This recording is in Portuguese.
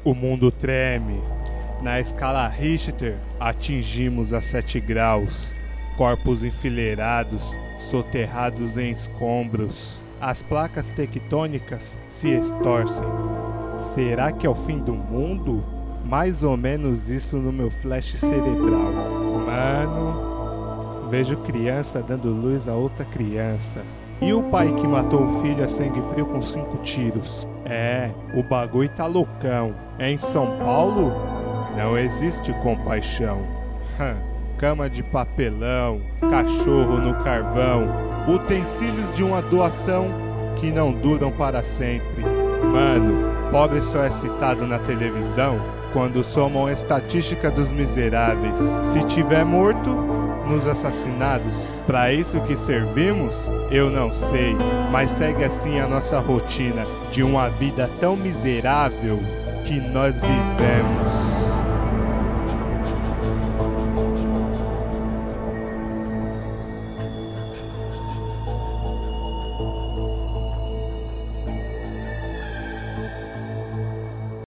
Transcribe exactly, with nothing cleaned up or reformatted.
O mundo treme. Na escala Richter, atingimos a sete graus. Corpos enfileirados, soterrados em escombros. As placas tectônicas se estorcem. Será que é o fim do mundo? Mais ou menos isso no meu flash cerebral. Mano, vejo criança dando luz a outra criança. E o pai que matou o filho a sangue frio com cinco tiros? É, o bagulho tá loucão. É em São Paulo? Não existe compaixão. Hum, cama de papelão, cachorro no carvão, utensílios de uma doação que não duram para sempre. Mano, pobre só é citado na televisão quando somam a estatística dos miseráveis. Se tiver morto, nos assassinados. Para isso que servimos? Eu não sei, mas segue assim a nossa rotina de uma vida tão miserável que nós vivemos.